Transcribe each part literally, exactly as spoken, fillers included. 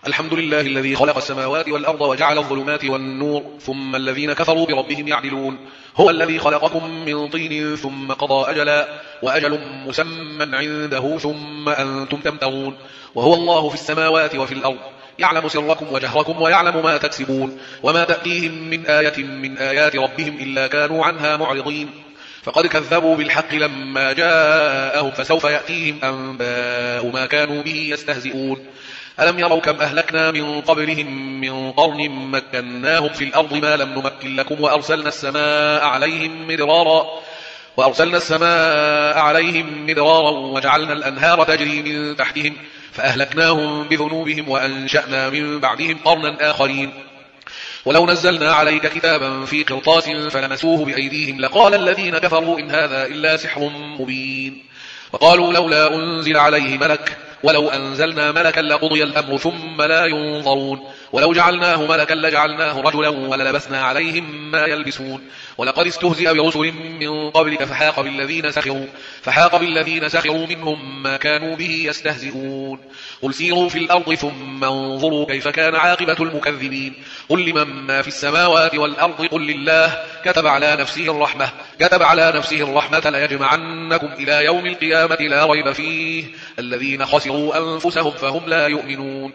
الحمد لله الذي خلق السماوات والأرض وجعل الظلمات والنور ثم الذين كفروا بربهم يعدلون. هو الذي خلقكم من طين ثم قضى أجلا وأجل مسمى عنده ثم أنتم تمترون. وهو الله في السماوات وفي الأرض يعلم سركم وجهركم ويعلم ما تكسبون وما تأتيهم من آية من آيات ربهم إلا كانوا عنها معرضين. فقد كذبوا بالحق لما جاءهم فسوف يأتيهم أنباء ما كانوا به يستهزئون. ألم يروا كم أهلكنا من قبلهم من قرن مكناهم في الأرض ما لم نمكن لكم وأرسلنا السماء عليهم مدرارا وأرسلنا السماء عليهم مدرارا وجعلنا الأنهار تجري من تحتهم فأهلكناهم بذنوبهم وأنشأنا من بعدهم قرنا آخرين. ولو نزلنا عليك كتابا في قرطاس فلمسوه بأيديهم لقال الذين كفروا إن هذا إلا سحر مبين. وقالوا لولا أنزل عليه ملك ولو أنزلنا ملكا لقضي الأمر ثم لا ينظرون. ولو جعلناه ملكا لجعلناه رجلا وللبسنا عليهم ما يلبسون. ولقد استهزئ برسل من قبلك فحاق بالذين سخروا فحاق بالذين سخروا منهم ما كانوا به يستهزئون. قل سيروا في الأرض ثم انظروا كيف كان عاقبة المكذبين. قل لمن ما في السماوات والأرض قل لله كتب على نفسه الرحمة كتب على نفسه الرحمة ليجمعنكم إلى يوم القيامة لا ريب فيه الذين خسروا أنفسهم فهم لا يؤمنون.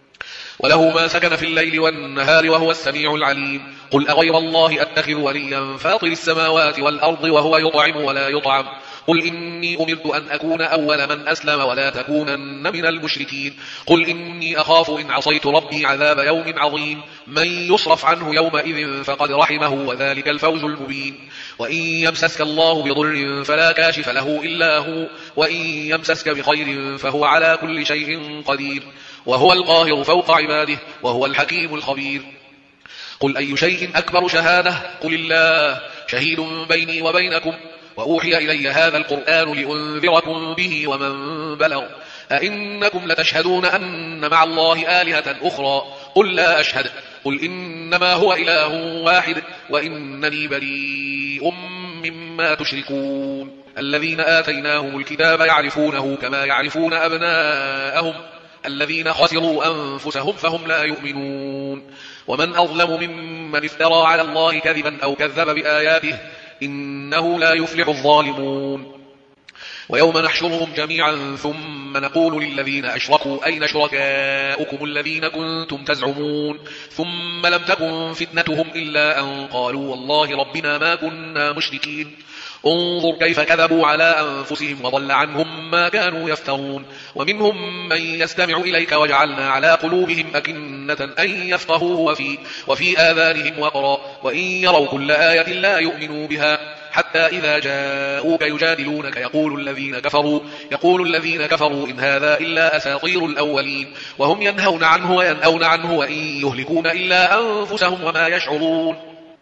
وله ما سكن في الليل والنهار وهو السميع العليم. قل أغير الله أتخذ وليا فاطر السماوات والأرض وهو يطعم ولا يطعم. قل إني أمرت أن أكون أول من أسلم ولا تكونن من المشركين. قل إني أخاف إن عصيت ربي عذاب يوم عظيم. من يصرف عنه يومئذ فقد رحمه وذلك الفوز المبين. وإن يمسسك الله بضر فلا كاشف له إلا هو وإن يمسسك بخير فهو على كل شيء قدير وهو القاهر فوق عباده وهو الحكيم الخبير. قل أي شيء أكبر شهادة قل الله شهيد بيني وبينكم وأوحي إلي هذا القرآن لأنذركم به ومن بلغ. أئنكم لتشهدون أن مع الله آلهة أخرى قل لا أشهد. قل إنما هو إله واحد وإنني بريء مما تشركون. الذين آتيناهم الكتاب يعرفونه كما يعرفون أبناءهم الذين خسروا أنفسهم فهم لا يؤمنون. ومن أظلم ممن افترى على الله كذبا أو كذب بآياته إنه لا يفلح الظالمون. ويوم نحشرهم جميعا ثم نقول للذين أشركوا أين شركاؤكم الذين كنتم تزعمون ثم لم تكن فتنتهم إلا أن قالوا والله ربنا ما كنا مشركين. انظر كيف كذبوا على أنفسهم وضل عنهم ما كانوا يفترون. ومنهم من يستمع إليك وجعلنا على قلوبهم أكنة أن يفقهوه وفي, وفي آذانهم وقرا وإن يروا كل آية لا يؤمنوا بها حتى إذا جاءوك يجادلونك يقول الذين كفروا يقول الذين كفروا إن هذا إلا أساطير الأولين وهم ينهون عنه وينأون عنه وإن يهلكون إلا أنفسهم وما يشعرون.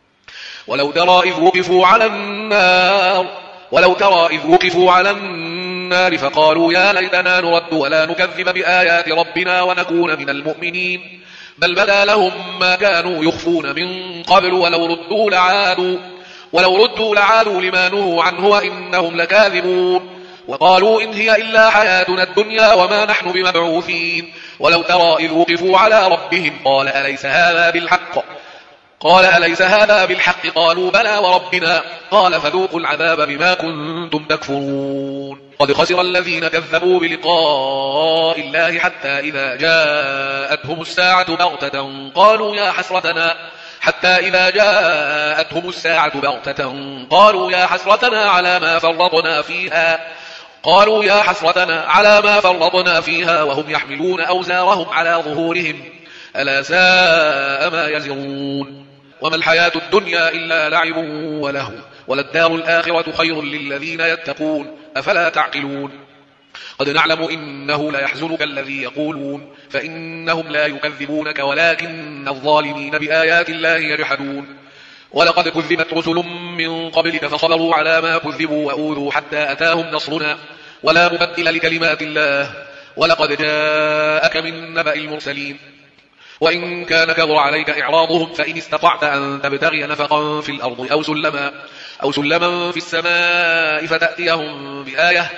ولو ترى إذ وقفوا على النار ولو ترى إذ وقفوا على النار فقالوا يا ليتنا نرد ولا نكذب بآيات ربنا ونكون من المؤمنين بل بدا لهم ما كانوا يخفون من قبل ولو ردوا لعادوا ولو ردوا لعادوا لما نهوا عنه وإنهم لكاذبون. وقالوا إن هي إلا حياتنا الدنيا وما نحن بمبعوثين. ولو ترى إذ وقفوا على ربهم قال أليس هذا بالحق قال أليس هذا بالحق قالوا بلى وربنا قال فذوقوا العذاب بما كنتم تكفرون. قد خسر الذين كذبوا بلقاء الله حتى إذا جاءتهم الساعة بغتة قالوا يا حسرتنا حتى إذا جاءتهم الساعة بغتة قالوا يا حسرتنا على ما فرطنا فيها قالوا يا حسرتنا على ما فرطنا فيها وهم يحملون أوزارهم على ظهورهم ألا ساء ما يزرون. وما الحياة الدنيا إلا لعب ولهو وللدار الآخرة خير للذين يتقون أفلا تعقلون. قد نعلم إنه لا يحزنك الذي يقولون فإنهم لا يكذبونك ولكن الظالمين بآيات الله يجحدون. ولقد كذبت رسل من قبلك فصبروا على ما كذبوا وأوذوا حتى أتاهم نصرنا ولا مبدل لكلمات الله ولقد جاءك من نبأ المرسلين. وإن كان كبر عليك إعراضهم فإن استطعت أن تبتغي نفقا في الأرض أو سلما, أو سلما في السماء فتأتيهم بآية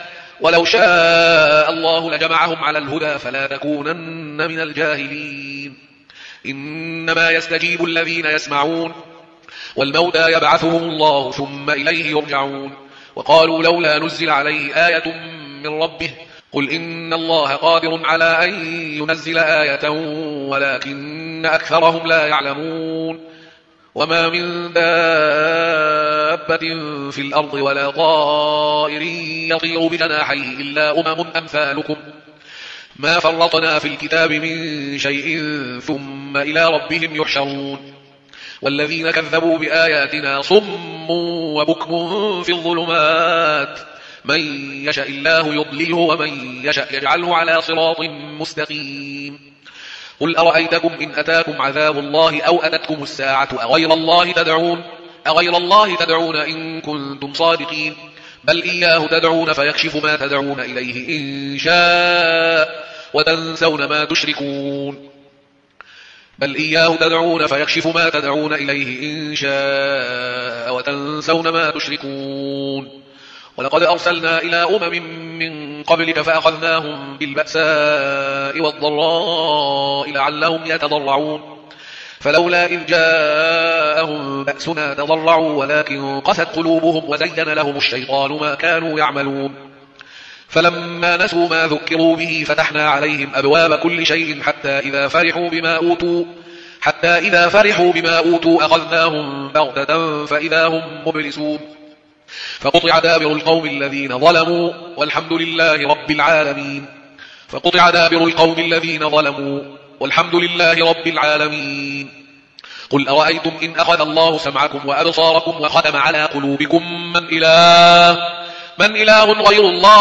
ولو شاء الله لجمعهم على الهدى فلا تكونن من الجاهلين. إنما يستجيب الذين يسمعون والموتى يبعثهم الله ثم إليه يرجعون. وقالوا لولا نزل عليه آية من ربه قل إن الله قادر على أن ينزل آية ولكن أكثرهم لا يعلمون. وما من دابة في الأرض ولا طائر يطير بجناحيه إلا أمم أمثالكم ما فرطنا في الكتاب من شيء ثم إلى ربهم يحشرون. والذين كذبوا بآياتنا صم وبكم في الظلمات من يشاء الله يضلله ومن يشاء يجعله على صراط مستقيم. قل أرأيتكم إن أتاكم عذاب الله أو أتتكم الساعة أغير الله تدعون أغير الله تدعون إن كنتم صادقين بل إياه تدعون فيكشف ما تدعون إليه إن شاء وتنسون ما تشركون بل إياه تدعون فيكشف ما تدعون إليه إن شاء وتنسون ما تشركون. ولقد أرسلنا إلى أمم من قبلك فأخذناهم بالبأساء والضراء لعلهم يتضرعون فلولا إذ جاءهم بأسنا تضرعوا ولكن قست قلوبهم وزين لهم الشيطان ما كانوا يعملون. فلما نسوا ما ذكروا به فتحنا عليهم أبواب كل شيء حتى إذا فرحوا بما أوتوا حتى إذا فرحوا بما أوتوا أخذناهم بغتة فإذا هم مبلسون. فقطع دابر القوم الذين ظلموا والحمد لله رب العالمين فقطع دابر القوم الذين ظلموا والحمد لله رب العالمين. قل أرأيتم إن أخذ الله سمعكم وأبصاركم وختم على قلوبكم من إله من إله غير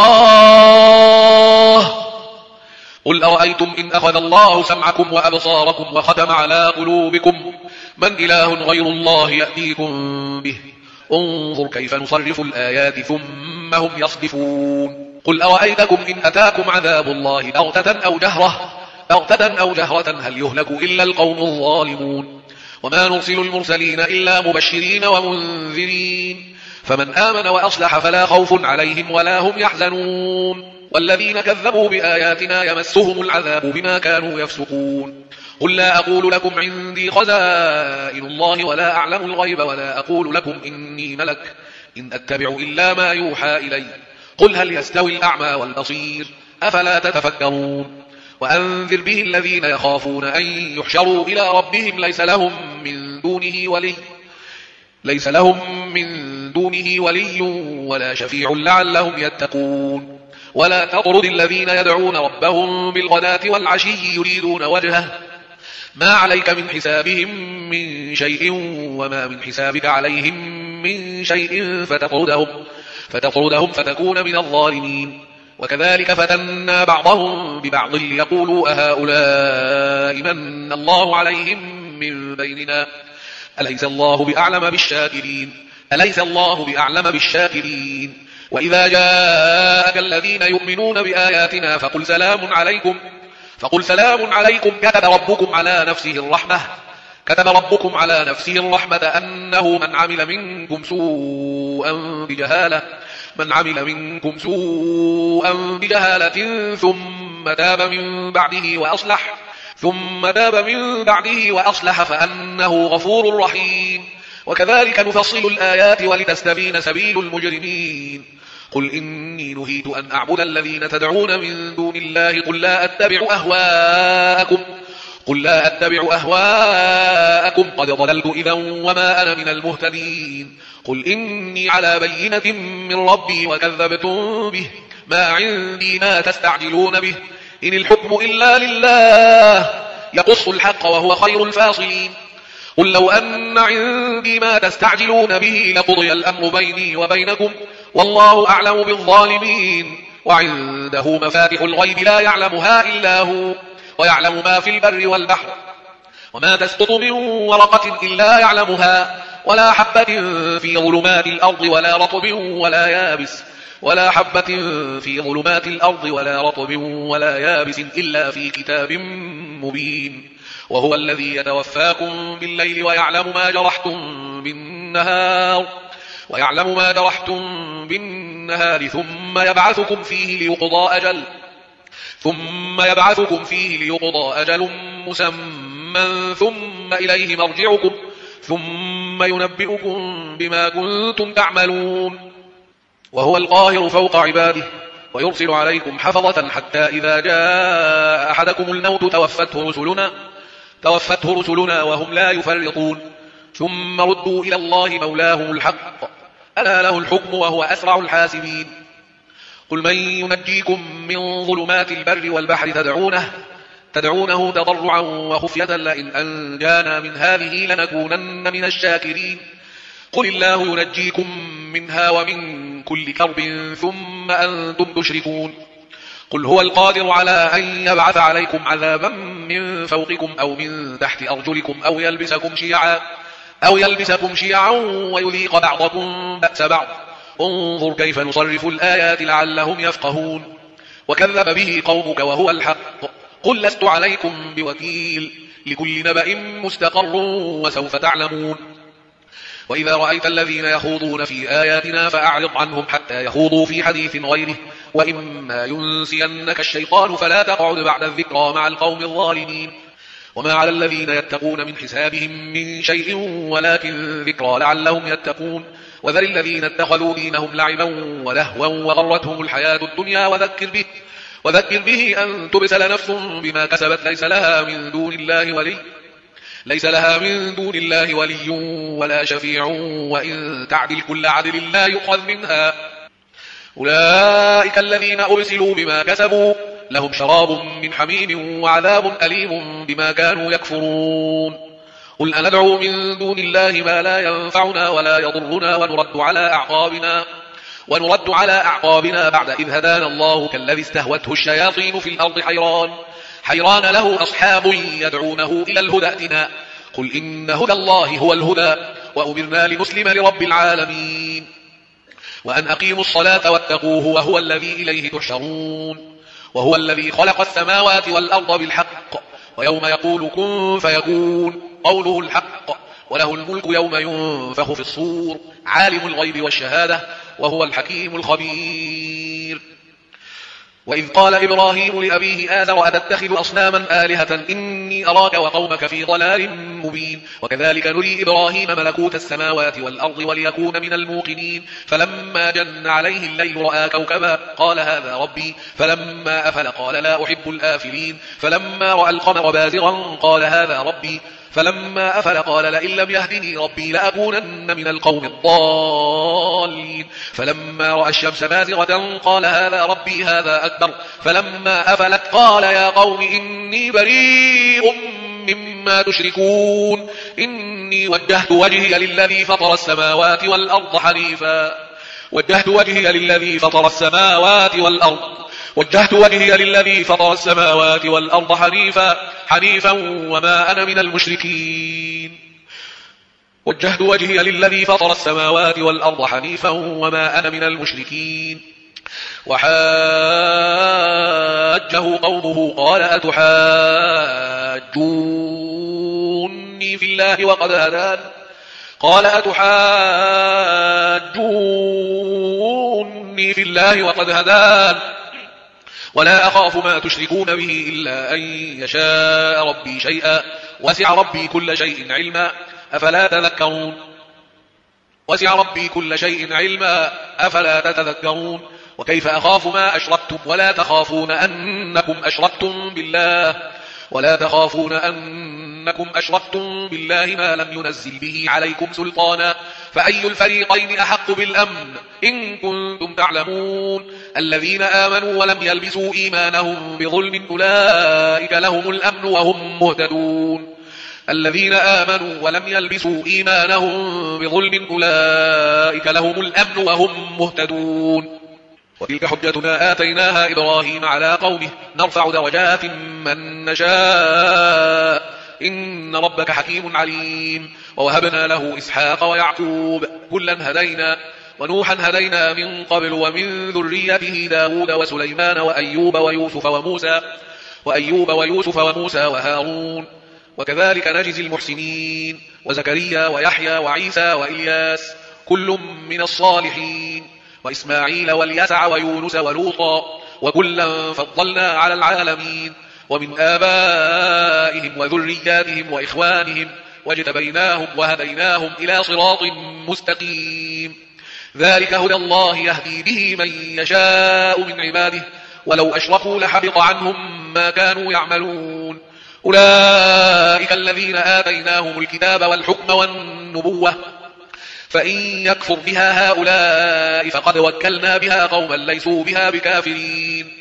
الله قل أرأيتم إن أخذ الله سمعكم وأبصاركم وختم على قلوبكم من إله غير الله يأتيكم به انظر كيف نصرف الآيات ثم هم يصدفون. قل أرأيتكم إن أتاكم عذاب الله بغتة أو جهرة بغتة أو جهرة هل يهلك إلا القوم الظالمون. وما نرسل المرسلين إلا مبشرين ومنذرين فمن آمن وأصلح فلا خوف عليهم ولا هم يحزنون. والذين كذبوا بآياتنا يمسهم العذاب بما كانوا يفسقون. قل لا أقول لكم عندي خزائن الله ولا أعلم الغيب ولا أقول لكم إني ملك إن أتبع إلا ما يوحى إلي قل هل يستوي الأعمى والبصير أفلا تتفكرون. وأنذر به الذين يخافون أن يحشروا إلى ربهم ليس لهم من دونه ولي ليس لهم من دونه ولي ولا شفيع لعلهم يتقون. ولا تطرد الذين يدعون ربهم بالغداة والعشي يريدون وجهه ما عليك من حسابهم من شيء وما من حسابك عليهم من شيء فتطردهم فتطردهم فتكون من الظالمين. وكذلك فتنا بعضهم ببعض ليقولوا أهؤلاء من الله عليهم من بيننا أليس الله بأعلم بالشاكرين أليس الله بأعلم بالشاكرين. وإذا جاءك الذين يؤمنون بآياتنا فقل سلام عليكم فقل سلام عليكم كتب ربكم على نفسه الرحمة كتب ربكم على نفسه الرحمة أنه من عمل منكم سوءا بجهالة من عمل منكم سوءا بجهالة ثم تاب من بعده وأصلح ثم تاب من بعده وأصلح فأنه غفور رحيم. وكذلك نفصل الآيات ولتستبين سبيل المجرمين. قل إني نهيت أن أعبد الذين تدعون من دون الله قل لا أتبع أهواءكم قل لا أتبع أهواءكم قد ضللت إذا وما أنا من المهتدين. قل إني على بينة من ربي وكذبتم به ما عندي ما تستعجلون به إن الحكم إلا لله يقص الحق وهو خير الفاصلين. قل لو أن عندي ما تستعجلون به لقضي الأمر بيني وبينكم والله أعلم بالظالمين. وعنده مفاتح الغيب لا يعلمها إلا هو ويعلم ما في البر والبحر وما تسقط من ورقة إلا يعلمها ولا حبة في ظلمات الأرض ولا رطب ولا يابس ولا حبة في ظلمات الأرض ولا رطب ولا يابس إلا في كتاب مبين. وهو الذي يتوفاكم بالليل ويعلم ما جرحتم بالنهار ويعلم ما جرحتم بالنهار النهار ثم يبعثكم فيه ليقضى أجل ثم يبعثكم فيه ليقضى أجل مسمى ثم إليه مرجعكم ثم ينبئكم بما كنتم تعملون وهو القاهر فوق عباده ويرسل عليكم حفظة حتى إذا جاء أحدكم الموت توفته رسلنا توفته رسلنا وهم لا يفرطون ثم ردوا إلى الله مولاهم الحق ألا له الحكم وهو أسرع الحاسبين قل من ينجيكم من ظلمات البر والبحر تدعونه تدعونه تضرعا وخفية لئن أنجانا من هذه لنكونن من الشاكرين قل الله ينجيكم منها ومن كل كرب ثم أنتم تشركون قل هو القادر على أن يبعث عليكم عذابا من فوقكم أو من تحت أرجلكم أو يلبسكم شيعا أو يلبسكم شيعا ويذيق بعضكم بأس بعض انظر كيف نصرف الآيات لعلهم يفقهون وكذب به قومك وهو الحق قل لست عليكم بوكيل لكل نبأ مستقر وسوف تعلمون وإذا رأيت الذين يخوضون في آياتنا فأعرض عنهم حتى يخوضوا في حديث غيره وإما ينسينك الشيطان فلا تقعد بعد الذكرى مع القوم الظالمين وما على الذين يتقون من حسابهم من شيء ولكن ذكرى لعلهم يتقون وذر الذين اتخذوا دينهم لعبا ولهوا وغرتهم الحياة الدنيا وذكر به وذكر به أن تبسل نفس بما كسبت ليس لها من دون الله ولي ليس لها من دون الله ولي ولا شفيع وإن تعدل كل عدل لا يؤخذ منها أولئك الذين أرسلوا بما كسبوا لهم شراب من حميم وعذاب أليم بما كانوا يكفرون قل أندعو من دون الله ما لا ينفعنا ولا يضرنا ونرد على أعقابنا ونرد على أعقابنا بعد إذ هدانا الله كالذي استهوته الشياطين في الأرض حيران حيران له أصحاب يدعونه إلى الهدى ائتنا قل إن هدى الله هو الهدى وأمرنا لنسلم لرب العالمين وأن أقيموا الصلاة واتقوه وهو الذي إليه تحشرون وهو الذي خلق السماوات والأرض بالحق ويوم يقول كن فيكون قوله الحق وله الملك يوم ينفخ في الصور عالم الغيب والشهادة وهو الحكيم الخبير وإذ قال إبراهيم لأبيه آذر أتتخذ أصناما آلهة إني أراك وقومك في ضلال مبين وكذلك نري إبراهيم ملكوت السماوات والأرض وليكون من الموقنين فلما جن عليه الليل رأى كوكبا قال هذا ربي فلما أفل قال لا أحب الآفلين فلما رأى القمر بازغا قال هذا ربي فلما أفل قال لئن لم يهدني ربي لأكونن من القوم الضالين فلما رأى الشمس بازغة قال هذا ربي هذا أكبر فلما أفلت قال يا قوم إني بريء مما تشركون إني وجهت وجهي للذي فطر السماوات والأرض حنيفا وجهت وجهي للذي فطر السماوات والأرض وجهت وجهي للذي فطر السماوات والأرض حنيفا حنيفا وما أنا من المشركين وجهت وجهي للذي فطر السماوات والأرض حنيفا وما أنا من المشركين وحاجه قومه قال أتحاجوني في الله وقد هدان قال أتحاجوني في الله وقد هدان ولا أخاف ما تشركون به إلا أن يشاء ربي شيئا وسع ربي كل شيء علما أفلا تذكرون وسع ربي كل شيء علما أفلا تتذكرون وكيف أخاف ما أشركتم ولا تخافون أنكم أشركتم بالله ولا تخافون أنكم أشركتم بالله ما لم ينزل به عليكم سلطانا فأي الفريقين أحق بالأمن إن كنتم تعلمون الذين آمنوا ولم يلبسوا إيمانهم بظلم أولئك لهم الأمن وهم مهتدون الذين آمنوا ولم يلبسوا إيمانهم بظلم أولئك لهم الأمن وهم مهتدون وتلك حجتنا آتيناها إبراهيم على قومه نرفع درجات من نشاء إن ربك حكيم عليم ووهبنا له إسحاق ويعقوب كلا هدينا ونوحا هدينا من قبل ومن ذريته داود وسليمان وأيوب ويوسف وموسى وأيوب ويوسف وموسى وهارون وكذلك نجزي المحسنين وزكريا ويحيى وعيسى وإلياس كل من الصالحين وإسماعيل واليسع ويونس ولوطا وكلا فضلنا على العالمين ومن آبائهم وذرياتهم وإخوانهم واجتبيناهم وهديناهم إلى صراط مستقيم ذلك هدى الله يهدي به من يشاء من عباده ولو أشركوا لحبط عنهم ما كانوا يعملون أولئك الذين آتيناهم الكتاب والحكم والنبوة فإن يكفر بها هؤلاء فقد وكلنا بها قوما ليسوا بها بكافرين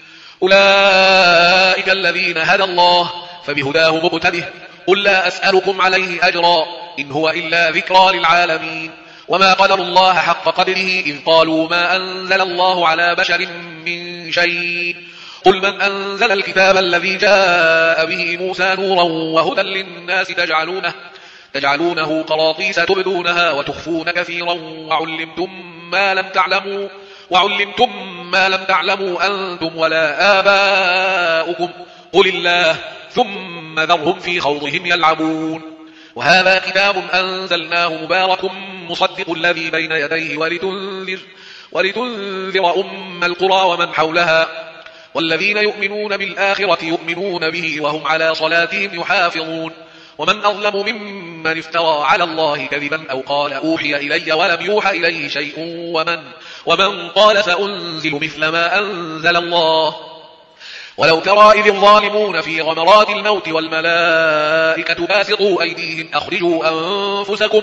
أولئك الذين هدى الله فبهداه مقتده قل لا أسألكم عليه أجرا إن هو إلا ذكرى للعالمين وما قدر الله حق قدره إذ قالوا ما أنزل الله على بشر من شيء قل من أنزل الكتاب الذي جاء به موسى نورا وهدى للناس تجعلونه تجعلونه قراطيس تبدونها وتخفون كثيرا وعلمتم ما لم تعلموا وعلمتم ما لم تعلموا أنتم ولا آباؤكم قل الله ثم ذرهم في خوضهم يلعبون وهذا كتاب أنزلناه مبارك مصدق الذي بين يديه ولتنذر, ولتنذر أم القرى ومن حولها والذين يؤمنون بالآخرة يؤمنون به وهم على صلاتهم يحافظون ومن أظلم ممن افترى على الله كذبا أو قال أوحي إلي ولم يوحى إليه شيء ومن, ومن قال سأنزل مثل ما أنزل الله ولو ترى إذ الظالمون في غمرات الموت والملائكة باسطوا أيديهم أخرجوا أنفسكم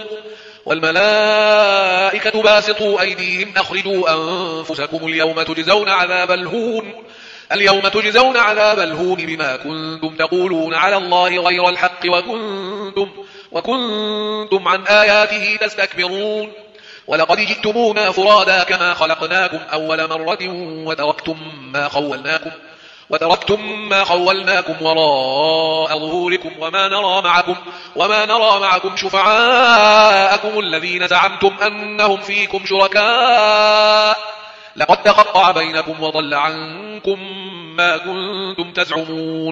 والملائكة باسطوا أيديهم أخرجوا أنفسكم اليوم تجزون عذاب الهون اليوم تجزون عذاب الهون بما كنتم تقولون على الله غير الحق وكنتم, وكنتم عن آياته تستكبرون ولقد جئتمونا فرادا كما خلقناكم أول مرة وتركتم ما خولناكم وتركتم ما خولناكم وراء ظهوركم وما نرى معكم وما نرى معكم شفعاءكم الذين زعمتم أنهم فيكم شركاء لقد تقطع بينكم وضل عنكم ما كنتم تزعمون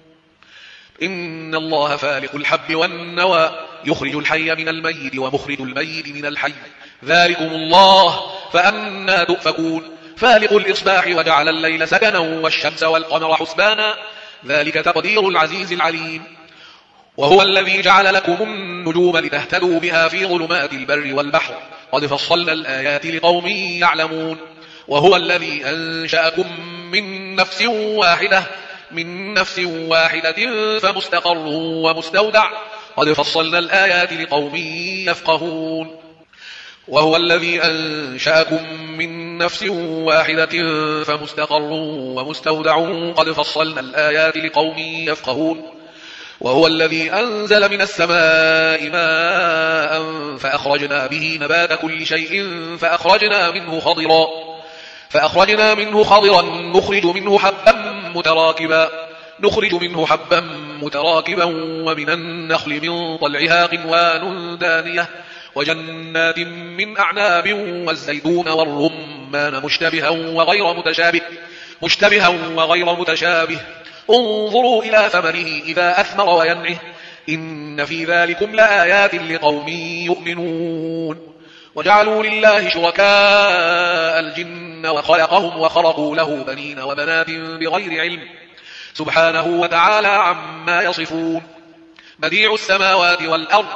إن الله فالق الحب والنوى يخرج الحي من الميت ومخرج الميت من الحي ذلكم الله فأنا تؤفكون فالق الإصباح وجعل الليل سكنا والشمس والقمر حسبانا ذلك تقدير العزيز العليم وهو الذي جعل لكم النجوم لتهتدوا بها في ظلمات البر والبحر قد فصلنا الآيات لقوم يعلمون وهو الذي أنشأكم من نفس واحدة من نفس واحدة فمستقر ومستودع قد فصلنا الآيات لقوم يفقهون وهو الذي أنشأكم من نفس واحدة فمستقر ومستودع قد فصلنا الآيات لقوم يفقهون وهو الذي أنزل من السماء ماء فأخرجنا به نبات كل شيء فأخرجنا منه خضرا فأخرجنا منه خضرا نخرج منه حبا متراكبا نخرج منه حبا متراكبا ومن النخل من طلعها قنوان دانية وجنات من أعناب والزيتون والرمان مشتبها وغير متشابه مشتبها وغير متشابه انظروا إلى ثمره إذا أثمر وينعه إن في ذلكم لآيات لقوم يؤمنون وجعلوا لله شركاء الجن وخلقهم وخرقوا له بنين وبنات بغير علم سبحانه وتعالى عما يصفون بديع السماوات والأرض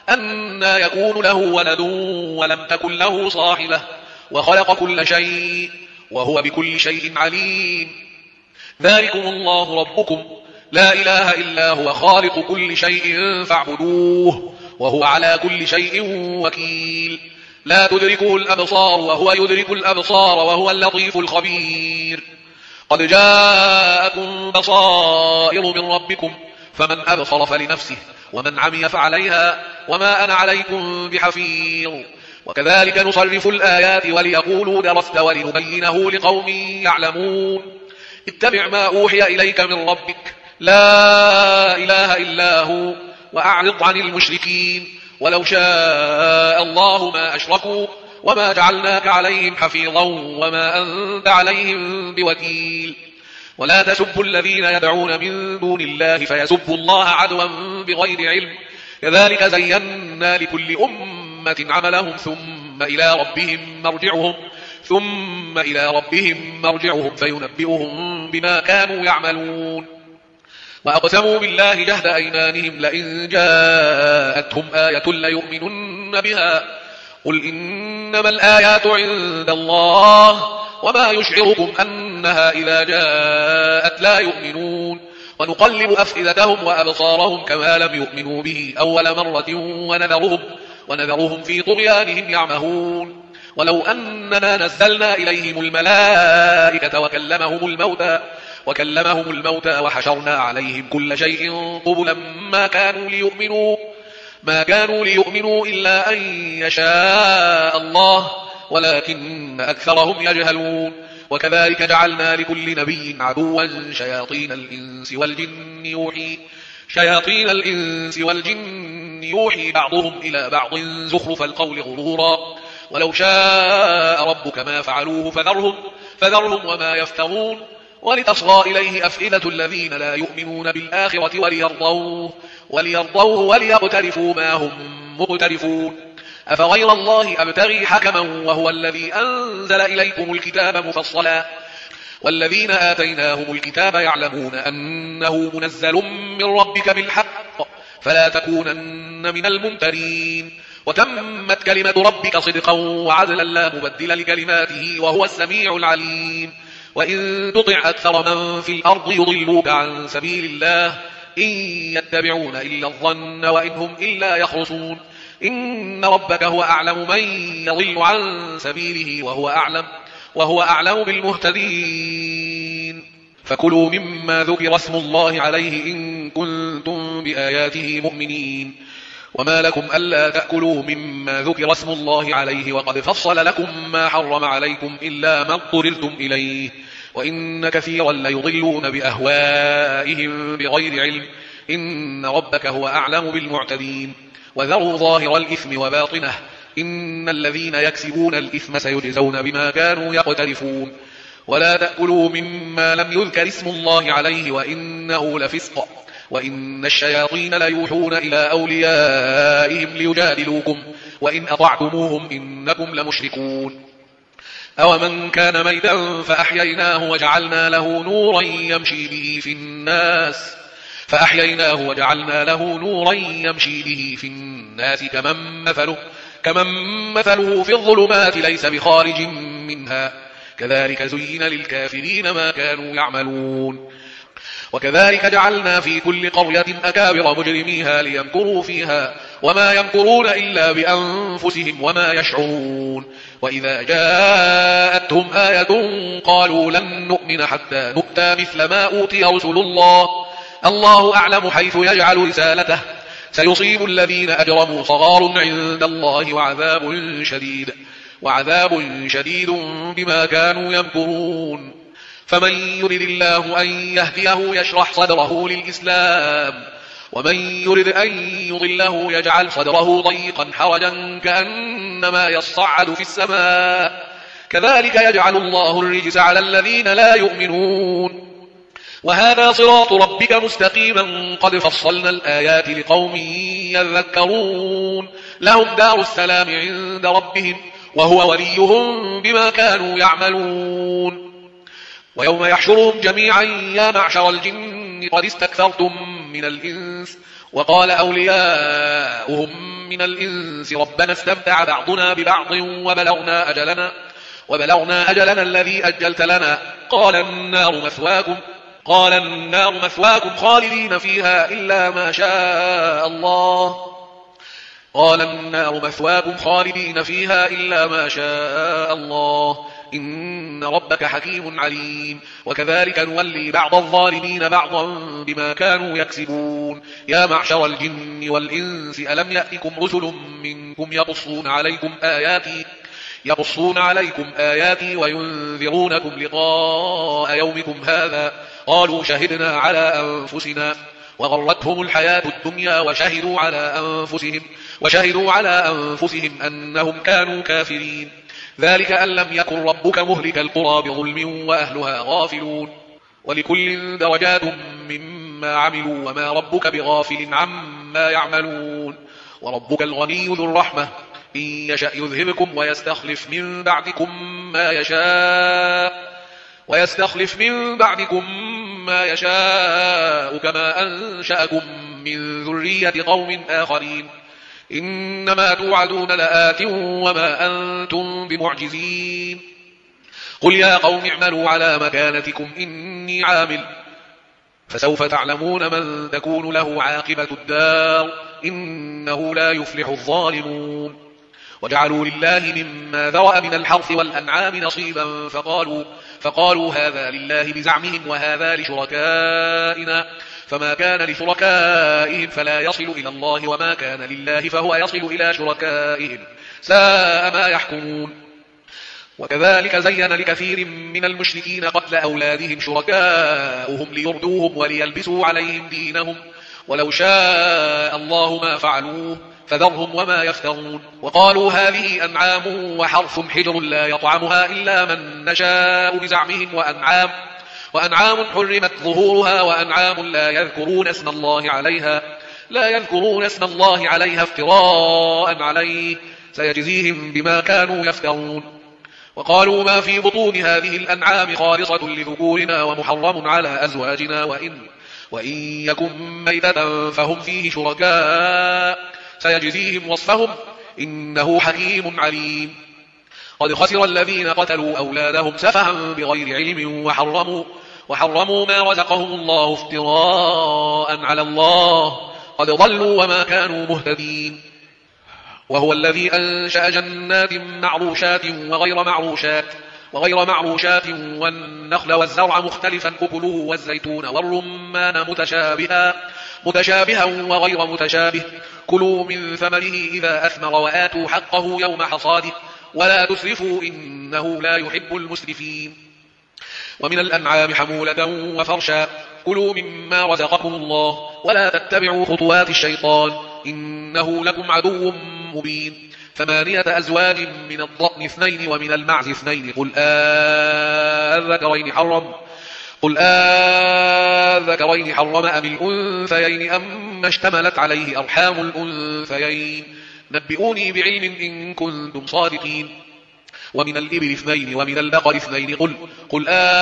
أنى يكون له ولد ولم تكن له صاحبة وخلق كل شيء وهو بكل شيء عليم ذلكم الله ربكم لا إله إلا هو خالق كل شيء فاعبدوه وهو على كل شيء وكيل لا تدركه الأبصار وهو يدرك الأبصار وهو اللطيف الخبير قد جاءكم بصائر من ربكم فمن أبصر فلنفسه ومن عمي فعليها وما أنا عليكم بحفيظ وكذلك نصرف الآيات وليقولوا درست ولنبينه لقوم يعلمون اتبع ما أوحي إليك من ربك لا إله إلا هو وأعرض عن المشركين ولو شاء الله ما أشركوا وما جعلناك عليهم حفيظا وما أنت عليهم بوكيل ولا تسبوا الذين يدعون من دون الله فيسبوا الله عدوا بغير علم كذلك زينا لكل أمة عملهم ثم إلى ربهم مرجعهم ثم إلى ربهم مرجعهم فينبئهم بما كانوا يعملون. وأقسموا بالله جهد أيمانهم لئن جاءتهم آية ليؤمنن بها قل إنما الآيات عند الله وما يشعركم أنها إذا جاءت لا يؤمنون. ونقلب أفئدتهم وأبصارهم كما لم يؤمنوا به أول مرة ونذرهم, ونذرهم في طغيانهم يعمهون. ولو أننا نزلنا إليهم الملائكة وكلمهم الموتى وكلمهم الموتى وحشرنا عليهم كل شيء قبلا ما كانوا ليؤمنوا ما كانوا ليؤمنوا إلا أن يشاء الله ولكن أكثرهم يجهلون. وكذلك جعلنا لكل نبي عدوا شياطين الإنس والجن يوحي شياطين الإنس والجن يوحي بعضهم إلى بعض زخرف القول غرورا ولو شاء ربك ما فعلوه فذرهم, فذرهم وما يفترون. ولتصغى إليه أفئدة الذين لا يؤمنون بالآخرة وليرضوه, وليرضوه وليقترفوا ما هم مقترفون. أفغير الله أبتغي حكما وهو الذي أنزل إليكم الكتاب مفصلا والذين آتيناهم الكتاب يعلمون أنه منزل من ربك بالحق فلا تكونن من الممترين. وتمت كلمة ربك صدقا وعدلا لا مبدل لكلماته وهو السميع العليم. وإن تطع أكثر من في الأرض يضلوك عن سبيل الله إن يتبعون إلا الظن وإن هم إلا يخرصون. إن ربك هو أعلم من يضل عن سبيله وهو أعلم, وهو أعلم بالمهتدين. فكلوا مما ذكر اسم الله عليه إن كنتم بآياته مؤمنين. وما لكم ألا تأكلوا مما ذكر اسم الله عليه وقد فصل لكم ما حرم عليكم إلا ما اضطررتم إليه وإن كثيرا ليضلون بأهوائهم بغير علم إن ربك هو أعلم بالمعتدين. وذروا ظاهر الإثم وباطنه إن الذين يكسبون الإثم سيجزون بما كانوا يقترفون. ولا تأكلوا مما لم يذكر اسم الله عليه وإنه لفسق وإن الشياطين ليوحون إلى أوليائهم ليجادلوكم وإن أطعتموهم إنكم لمشركون. أومن كان ميتا فأحييناه وجعلنا له نورا يمشي به في الناس فأحييناه وجعلنا له نورا يمشي به في الناس كمن مثله, كمن مثله في الظلمات ليس بخارج منها كذلك زين للكافرين ما كانوا يعملون. وكذلك جعلنا في كل قرية أكابر مجرميها ليمكروا فيها وما يمكرون إلا بأنفسهم وما يشعرون. وإذا جاءتهم آية قالوا لن نؤمن حتى نؤتى مثل ما أوتي رسل الله الله أعلم حيث يجعل رسالته سيصيب الذين أجرموا صغار عند الله وعذاب شديد وعذاب شديد بما كانوا يمكرون. فمن يرد الله أن يهديه يشرح صدره للإسلام ومن يرد أن يضله يجعل صدره ضيقا حرجا كأنما يصعد في السماء كذلك يجعل الله الرجس على الذين لا يؤمنون. وهذا صراط ربك مستقيما قد فصلنا الآيات لقوم يذكرون. لهم دار السلام عند ربهم وهو وليهم بما كانوا يعملون. ويوم يحشرهم جميعا يا معشر الجن قد استكثرتم من الإنس وقال أولياؤهم من الإنس ربنا استمتع بعضنا ببعض وبلغنا أجلنا, وبلغنا أجلنا الذي أجلت لنا قال النار مثواكم قال النار مثواكم خالدين فيها إلا ما شاء الله قال النار مثواكم خالدين فيها إلا ما شاء الله إن ربك حكيم عليم. وكذلك نولي بعض الظالمين بعضا بما كانوا يكسبون. يا معشر الجن والإنس ألم يأتكم رسل منكم يقصون عليكم آياتي يقصون عليكم آياتي وينذرونكم لقاء يومكم هذا قالوا شهدنا على أنفسنا وغرتهم الحياة الدنيا وشهدوا على أنفسهم وشهدوا على أنفسهم أنهم كانوا كافرين. ذلك أن لم يكن ربك مهلك القرى بظلم وأهلها غافلون. ولكل درجات مما عملوا وما ربك بغافل عما يعملون. وربك الغني ذو الرحمة إن يشأ يذهبكم ويستخلف من بعدكم ما يشاء ويستخلف من بعدكم ما يشاء كما أنشأكم من ذرية قوم آخرين إنما توعدون لآت وما أنتم بمعجزين قل يا قوم اعملوا على مكانتكم إني عامل فسوف تعلمون من تكون له عاقبة الدار إنه لا يفلح الظالمون وجعلوا لله مما ذرأ من الحرث والأنعام نصيبا فقالوا, فقالوا هذا لله بزعمهم وهذا لشركائنا فما كان لشركائهم فلا يصل إلى الله وما كان لله فهو يصل إلى شركائهم ساء ما يحكمون وكذلك زين لكثير من المشركين قتل أولادهم شركاؤهم ليردوهم وليلبسوا عليهم دينهم ولو شاء الله ما فعلوه فذرهم وما يفترون وقالوا هذه أنعام وحرث حجر لا يطعمها إلا من نشاء بزعمهم وأنعام وأنعام حرمت ظهورها وأنعام لا يذكرون اسم الله عليها لا يذكرون اسم الله عليها افتراء عليه سيجزيهم بما كانوا يفترون وقالوا ما في بطون هذه الأنعام خالصة لذكورنا ومحرم على أزواجنا وإن, وإن يكن ميتة فهم فيه شركاء سيجزيهم وصفهم إنه حكيم عليم قد خسر الذين قتلوا أولادهم سفها بغير علم وحرموا, وحرموا ما رزقهم الله افتراء على الله قد ضلوا وما كانوا مهتدين وهو الذي أنشأ جنات معروشات وغير معروشات وغير معروشات والنخل والزرع مختلفا أكله والزيتون والرمان متشابها متشابها وغير متشابه كلوا من ثمره إذا أثمر وآتوا حقه يوم حصاده ولا تسرفوا إنه لا يحب المسرفين ومن الأنعام حمولة وفرشا كلوا مما رزقكم الله ولا تتبعوا خطوات الشيطان إنه لكم عدو مبين ثمانية أزواج من الضأن اثنين ومن المعز اثنين قل آذكرين حرم قل آذكرين حرم أم الأنثيين أما اشتملت عليه أرحام الأنثيين نبئوني بعلم إن كنتم صادقين ومن الإبل اثنين ومن البقر اثنين قل, قل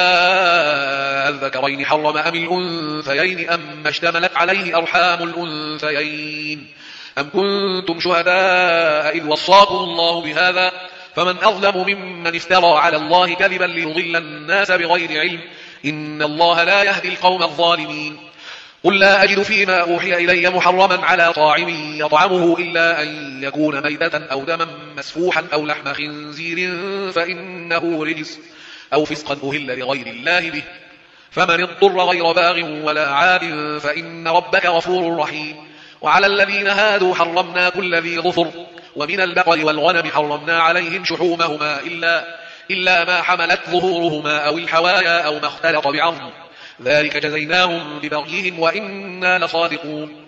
آذكرين حرم أم الأنثيين أما اشتملت عليه أرحام الأنثيين أم كنتم شهداء إذ وصاكم الله بهذا فمن أظلم ممن افترى على الله كذبا ليضل الناس بغير علم إن الله لا يهدي القوم الظالمين قل لا أجد فيما أوحي إلي محرما على طاعم يطعمه إلا أن يكون ميتة أو دما مسفوحا أو لحم خنزير فإنه رجس أو فسقا أهل لغير الله به فمن اضطر غير باغ ولا عاد فإن ربك غفور رحيم وعلى الذين هادوا حرمنا كل ذي ظفر ومن البقر والغنم حرمنا عليهم شحومهما إلا, إلا ما حملت ظهورهما أو الحوايا أو ما اختلط بعظم ذلك جزيناهم ببغيهم وإنا لصادقون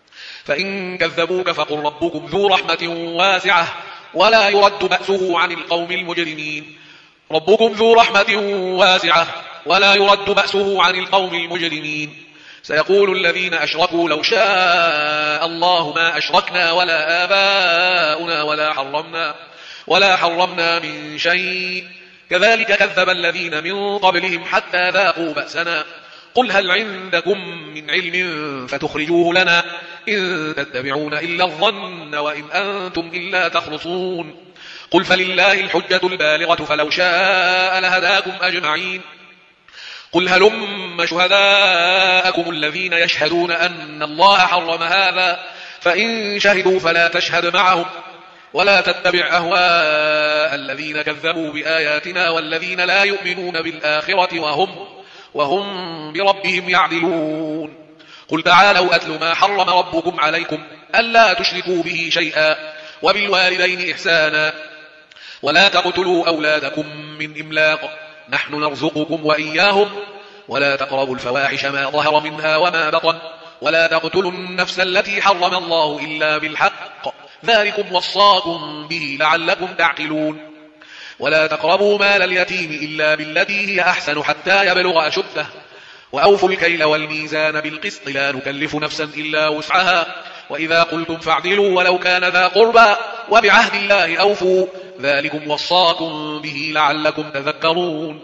فإن كذبوك فقل ربكم ذو رحمة واسعة ولا يرد بأسه عن القوم المجرمين ربكم ذو رحمة واسعة ولا يرد بأسه عن القوم المجرمين سيقول الذين أشركوا لو شاء الله ما أشركنا ولا آباؤنا ولا حرمنا, ولا حرمنا من شيء كذلك كذب الذين من قبلهم حتى ذاقوا بأسنا قل هل عندكم من علم فتخرجوه لنا إن تتبعون إلا الظن وإن أنتم إلا تخرصون قل فلله الحجة البالغة فلو شاء لهداكم أجمعين قل هلم شهداءكم الذين يشهدون أن الله حرم هذا فإن شهدوا فلا تشهد معهم ولا تتبع أهواء الذين كذبوا بآياتنا والذين لا يؤمنون بالآخرة وهم, وهم بربهم يعدلون قل تعالوا أتل ما حرم ربكم عليكم ألا تشركوا به شيئا وبالوالدين إحسانا ولا تقتلوا أولادكم من إملاق نحن نرزقكم وإياهم ولا تقربوا الفواحش ما ظهر منها وما بطن ولا تقتلوا النفس التي حرم الله إلا بالحق ذلكم وصاكم به لعلكم تعقلون ولا تقربوا مال اليتيم إلا بالتي هي أحسن حتى يبلغ أشده وأوفوا الكيل والميزان بالقسط لا نكلف نفسا إلا وسعها وإذا قلتم فاعدلوا ولو كان ذا قربى وبعهد الله أوفوا ذلكم وصاكم به لعلكم تذكرون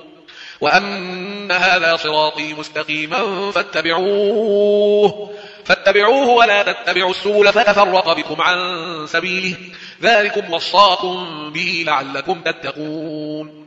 وأن هذا صراطي مستقيما فاتبعوه فاتبعوه ولا تتبعوا السبل فتفرق بكم عن سبيله ذلكم وصاكم به لعلكم تتقون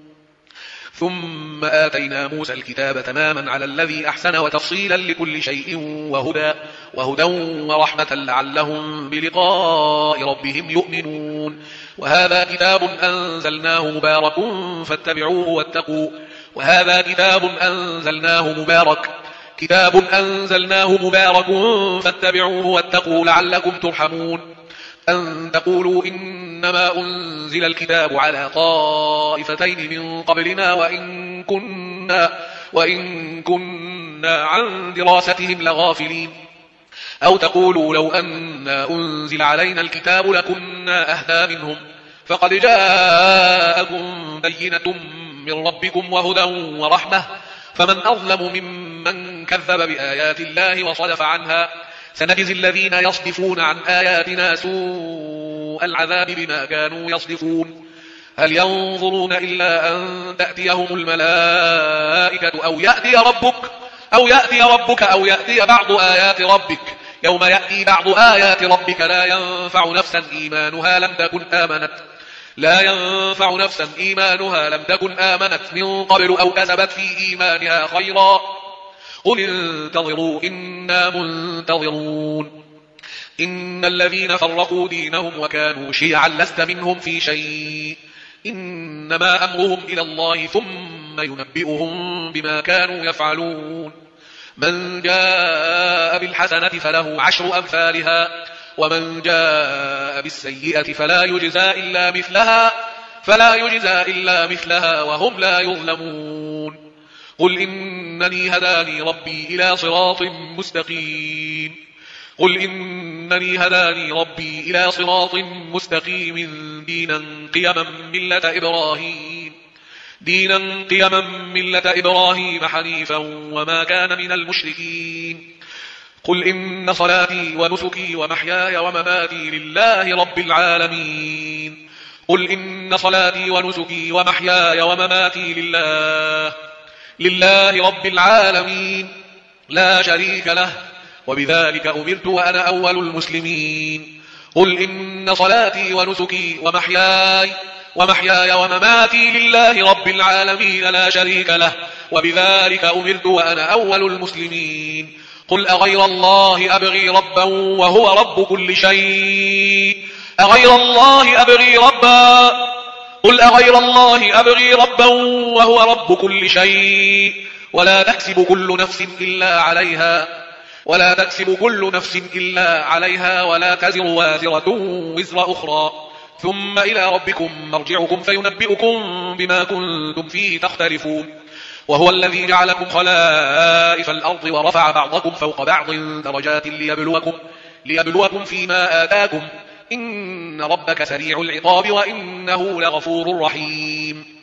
ثم آتينا موسى الكتاب تماما على الذي أحسن وتفصيلا لكل شيء وهدى, وهدى ورحمة لعلهم بلقاء ربهم يؤمنون وهذا كتاب أنزلناه مبارك فاتبعوه واتقوا وهذا كتاب أنزلناه مبارك كتاب أنزلناه مبارك فاتبعوه واتقوا لعلكم ترحمون أن تقولوا إنما أنزل الكتاب على طائفتين من قبلنا وإن كنا, وإن كنا عن دراستهم لغافلين أو تقولوا لو أن أنزل علينا الكتاب لكنا أهدى منهم فقد جاءكم بينة من ربكم وهدى ورحمة فمن أظلم ممن كذب بآيات الله وصدف عنها سنجزي الذين يصدفون عن آياتنا سوء العذاب بما كانوا يصدفون هل ينظرون إلا أن تأتيهم الملائكة أو يأتي ربك أو يأتي ربك أو يأتي بعض آيات ربك يوم يأتي بعض آيات ربك لا ينفع نفسا إيمانها لم تكن آمنت لا ينفع نفسا إيمانها لم تكن آمنت من قبل أو كسبت في إيمانها خيرا قل انتظروا إنا منتظرون إن الذين فرقوا دينهم وكانوا شيعا لست منهم في شيء إنما أمرهم إلى الله ثم ينبئهم بما كانوا يفعلون من جاء بالحسنة فله عشر أمثالها ومن جاء بالسيئة فلا يجزى إلا مثلها فلا يجزى إلا مثلها وهم لا يظلمون قل إنني هداني ربي إلى صراط مستقيم قل إنني هداني ربي إلى صراط مستقيم دينا قيما ملة إبراهيم دينا قيما ملة إبراهيم حنيفا وما كان من المشركين قل إن صلاتي ونسكي ومحياي ومماتي لله رب العالمين قل إن صلاتي ونسكي ومحياي ومماتي لله لله رب العالمين لا شريك له وبذلك أمرت وأنا أول المسلمين قل إن صلاتي ونسكي ومحياي ومحياي ومماتي لله رب العالمين لا شريك له وبذلك أمرت وأنا أول المسلمين قل أغير الله أبغي ربا وهو رب كل شيء أغير الله أبغي ربا قل أغير الله أبغي ربا وهو رب كل شيء ولا تكسب كل نفس إلا عليها ولا تكسب كل نفس إلا عليها ولا تزر وازرة وزر أخرى ثم إلى ربكم مرجعكم فينبئكم بما كنتم فيه تختلفون وهو الذي جعلكم خلائف الأرض ورفع بعضكم فوق بعض درجات ليبلوكم, ليبلوكم فيما آتاكم إن ربك سريع العقاب وإنه لغفور رحيم